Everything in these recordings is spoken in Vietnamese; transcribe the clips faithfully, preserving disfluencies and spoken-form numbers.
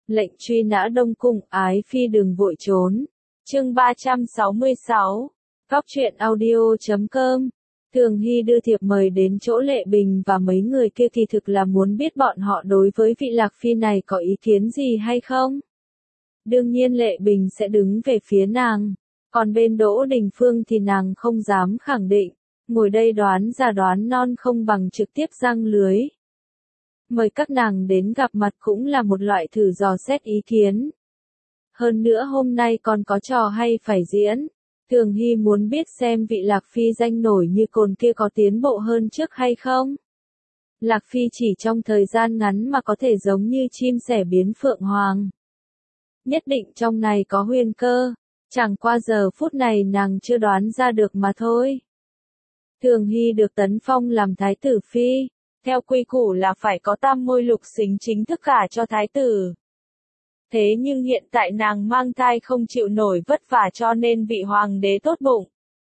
Lệnh truy nã Đông Cung, ái phi đừng vội trốn. Chương ba trăm sáu mươi sáu. Góc truyện audio chấm com. Thường Hy đưa thiệp mời đến chỗ Lệ Bình và mấy người kia thì thực là muốn biết bọn họ đối với vị Lạc Phi này có ý kiến gì hay không. Đương nhiên Lệ Bình sẽ đứng về phía nàng, còn bên Đỗ Đình Phương thì nàng không dám khẳng định, ngồi đây đoán già đoán non không bằng trực tiếp giăng lưới. Mời các nàng đến gặp mặt cũng là một loại thử dò xét ý kiến. Hơn nữa hôm nay còn có trò hay phải diễn. Thường Hy muốn biết xem vị Lạc Phi danh nổi như cồn kia có tiến bộ hơn trước hay không. Lạc Phi chỉ trong thời gian ngắn mà có thể giống như chim sẻ biến phượng hoàng. Nhất định trong này có huyền cơ, chẳng qua giờ phút này nàng chưa đoán ra được mà thôi. Thường Hy được tấn phong làm thái tử phi, theo quy củ là phải có tam môi lục xính chính thức gả cho thái tử. Thế nhưng hiện tại nàng mang thai không chịu nổi vất vả cho nên vị hoàng đế tốt bụng.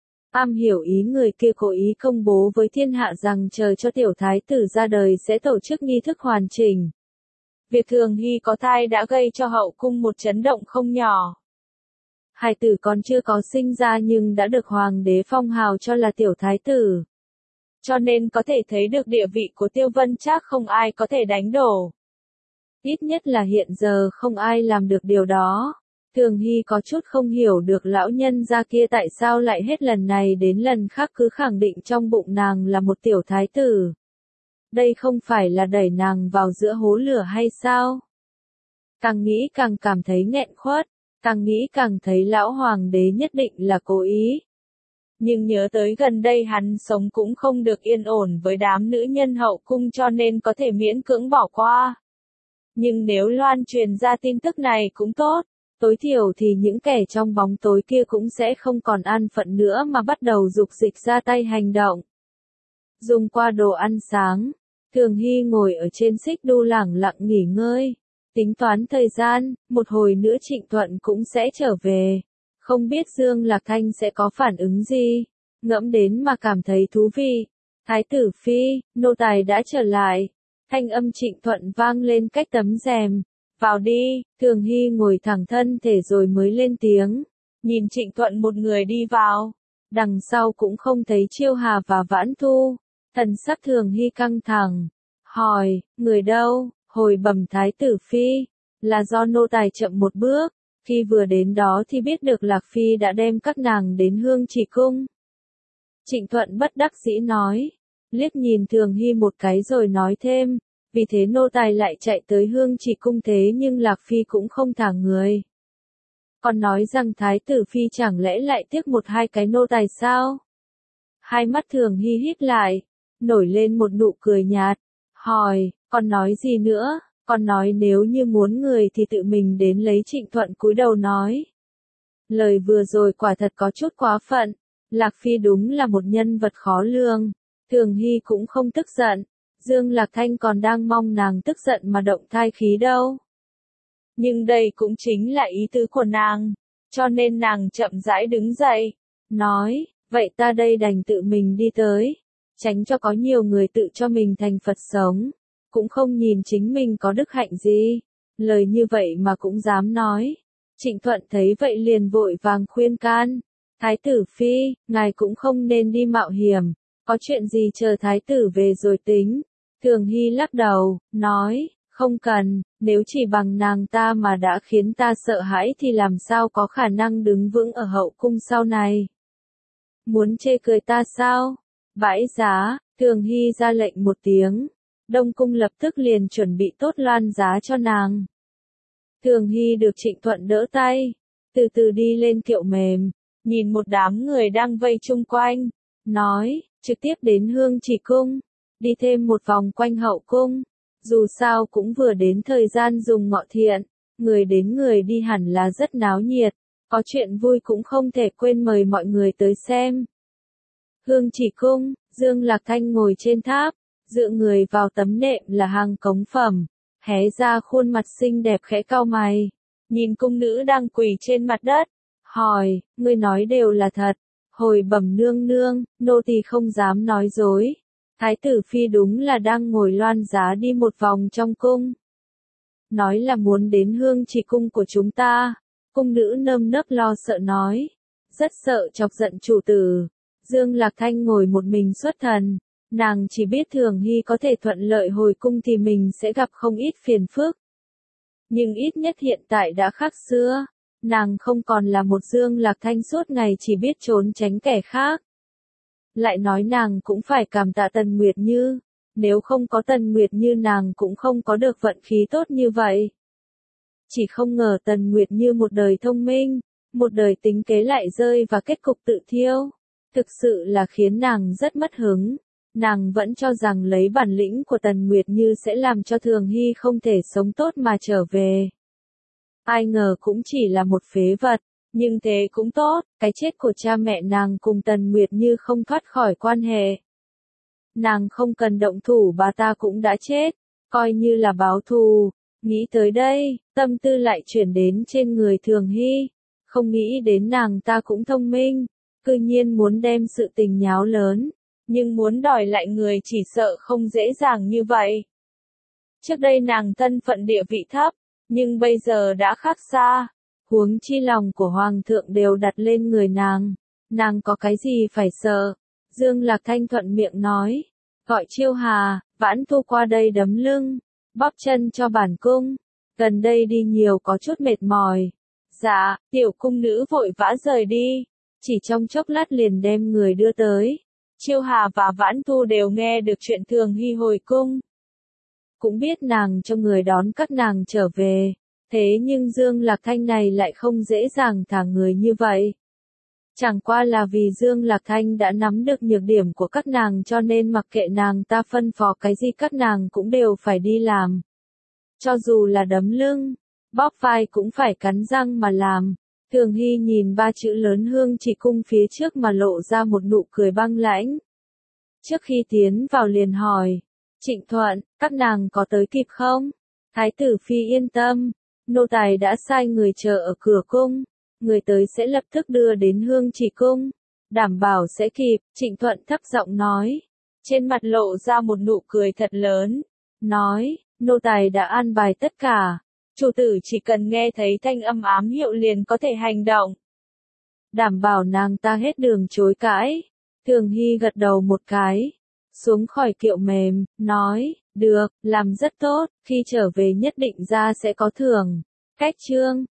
Am hiểu ý người kia cố ý công bố với thiên hạ rằng chờ cho tiểu thái tử ra đời sẽ tổ chức nghi thức hoàn chỉnh. Việc Thường Hy có thai đã gây cho hậu cung một chấn động không nhỏ. Hài tử còn chưa có sinh ra nhưng đã được hoàng đế phong hào cho là tiểu thái tử. Cho nên có thể thấy được địa vị của Tiêu Vân Trác không ai có thể đánh đổ. Ít nhất là hiện giờ không ai làm được điều đó. Thường Hy có chút không hiểu được lão nhân gia kia tại sao lại hết lần này đến lần khác cứ khẳng định trong bụng nàng là một tiểu thái tử. Đây không phải là đẩy nàng vào giữa hố lửa hay sao? Càng nghĩ càng cảm thấy nghẹn khuất, càng nghĩ càng thấy lão hoàng đế nhất định là cố ý. Nhưng nhớ tới gần đây hắn sống cũng không được yên ổn với đám nữ nhân hậu cung cho nên có thể miễn cưỡng bỏ qua. Nhưng nếu loan truyền ra tin tức này cũng tốt, tối thiểu thì những kẻ trong bóng tối kia cũng sẽ không còn an phận nữa mà bắt đầu dục dịch ra tay hành động. Dùng qua đồ ăn sáng, Thường Hy ngồi ở trên xích đu lẳng lặng nghỉ ngơi, tính toán thời gian, một hồi nữa Trịnh Thuận cũng sẽ trở về. Không biết Dương Lạc Thanh sẽ có phản ứng gì, ngẫm đến mà cảm thấy thú vị. Thái tử phi, nô tài đã trở lại. Thanh âm Trịnh Thuận vang lên cách tấm rèm. Vào đi, Thường Hy ngồi thẳng thân thể rồi mới lên tiếng. Nhìn Trịnh Thuận một người đi vào. Đằng sau cũng không thấy Chiêu Hà và Vãn Thu. Thần sắc Thường Hy căng thẳng. Hỏi, người đâu? Hồi bẩm thái tử phi. Là do nô tài chậm một bước. Khi vừa đến đó thì biết được Lạc Phi đã đem các nàng đến Hương Trì Cung. Trịnh Thuận bất đắc dĩ nói. Liếc nhìn Thường Hy một cái rồi nói thêm. Vì thế nô tài lại chạy tới Hương Trì Cung thế nhưng Lạc Phi cũng không thả người. Còn nói rằng thái tử phi chẳng lẽ lại tiếc một hai cái nô tài sao? Hai mắt Thường Hy híp lại, nổi lên một nụ cười nhạt. Hỏi, còn nói gì nữa? Còn nói nếu như muốn người thì tự mình đến lấy. Trịnh Thuận cúi đầu nói. Lời vừa rồi quả thật có chút quá phận. Lạc Phi đúng là một nhân vật khó lường. Thường Hy cũng không tức giận. Dương Lạc Thanh còn đang mong nàng tức giận mà động thai khí đâu. Nhưng đây cũng chính là ý tứ của nàng. Cho nên nàng chậm rãi đứng dậy. Nói, vậy ta đây đành tự mình đi tới. Tránh cho có nhiều người tự cho mình thành Phật sống. Cũng không nhìn chính mình có đức hạnh gì. Lời như vậy mà cũng dám nói. Trịnh Thuận thấy vậy liền vội vàng khuyên can. Thái tử phi, ngài cũng không nên đi mạo hiểm. Có chuyện gì chờ thái tử về rồi tính. Thường Hy lắc đầu, nói, không cần, nếu chỉ bằng nàng ta mà đã khiến ta sợ hãi thì làm sao có khả năng đứng vững ở hậu cung sau này. Muốn chê cười ta sao? Bãi giá, Thường Hy ra lệnh một tiếng. Đông cung lập tức liền chuẩn bị tốt loan giá cho nàng. Thường Hy được Trịnh Thuận đỡ tay, từ từ đi lên kiệu mềm, nhìn một đám người đang vây chung quanh, nói, trực tiếp đến Hương Trì Cung, đi thêm một vòng quanh hậu cung, dù sao cũng vừa đến thời gian dùng ngọ thiện, người đến người đi hẳn là rất náo nhiệt, có chuyện vui cũng không thể quên mời mọi người tới xem. Hương Trì Cung, Dương Lạc Thanh ngồi trên tháp, dựa người vào tấm nệm là hàng cống phẩm, hé ra khuôn mặt xinh đẹp khẽ cau mày, nhìn cung nữ đang quỳ trên mặt đất, hỏi, ngươi nói đều là thật. Hồi bẩm nương nương, nô tỳ không dám nói dối. Thái tử phi đúng là đang ngồi loan giá đi một vòng trong cung. nói là muốn đến Hương Trì cung của chúng ta. Cung nữ nơm nớp lo sợ nói, rất sợ chọc giận chủ tử. Dương Lạc Thanh ngồi một mình xuất thần, nàng chỉ biết Thường Hy có thể thuận lợi hồi cung thì mình sẽ gặp không ít phiền phức. Nhưng ít nhất hiện tại đã khác xưa, nàng không còn là một Dương Lạc Thanh suốt ngày chỉ biết trốn tránh kẻ khác. Lại nói nàng cũng phải cảm tạ Tần Nguyệt Như, nếu không có Tần Nguyệt Như nàng cũng không có được vận khí tốt như vậy. Chỉ không ngờ Tần Nguyệt Như một đời thông minh, một đời tính kế lại rơi và kết cục tự thiêu. Thực sự là khiến nàng rất mất hứng. Nàng vẫn cho rằng lấy bản lĩnh của Tần Nguyệt Như sẽ làm cho Thường Hy không thể sống tốt mà trở về. Ai ngờ cũng chỉ là một phế vật, nhưng thế cũng tốt, cái chết của cha mẹ nàng cùng Tần Nguyệt Như không thoát khỏi quan hệ. Nàng không cần động thủ bà ta cũng đã chết, coi như là báo thù. Nghĩ tới đây, tâm tư lại chuyển đến trên người Thường Hy, không nghĩ đến nàng ta cũng thông minh, cư nhiên muốn đem sự tình nháo lớn, nhưng muốn đòi lại người chỉ sợ không dễ dàng như vậy. Trước đây nàng thân phận địa vị thấp, nhưng bây giờ đã khác xa, huống chi lòng của Hoàng thượng đều đặt lên người nàng, nàng có cái gì phải sợ. Dương Lạc Thanh thuận miệng nói, gọi Chiêu Hà, Vãn Thu qua đây đấm lưng, bóp chân cho bản cung, gần đây đi nhiều có chút mệt mỏi. Dạ, tiểu cung nữ vội vã rời đi, chỉ trong chốc lát liền đem người đưa tới. Chiêu Hà và Vãn Thu đều nghe được chuyện Thường Hy hồi cung. Cũng biết nàng cho người đón các nàng trở về, thế nhưng Dương Lạc Thanh này lại không dễ dàng thả người như vậy. Chẳng qua là vì Dương Lạc Thanh đã nắm được nhược điểm của các nàng cho nên mặc kệ nàng ta phân phó cái gì các nàng cũng đều phải đi làm. Cho dù là đấm lưng, bóp vai cũng phải cắn răng mà làm. Thường Hy nhìn ba chữ lớn Hương Trì cung phía trước mà lộ ra một nụ cười băng lãnh. Trước khi tiến vào liền hỏi, Trịnh Thuận, các nàng có tới kịp không? Thái tử phi yên tâm, nô tài đã sai người chờ ở cửa cung, người tới sẽ lập tức đưa đến Hương Trì cung, đảm bảo sẽ kịp. Trịnh Thuận thấp giọng nói, trên mặt lộ ra một nụ cười thật lớn, nói, nô tài đã an bài tất cả, chủ tử chỉ cần nghe thấy thanh âm ám hiệu liền có thể hành động. Đảm bảo nàng ta hết đường chối cãi. Thường Hy gật đầu một cái, xuống khỏi kiệu mềm, nói, được, làm rất tốt, khi trở về nhất định ra sẽ có thưởng. Cách chương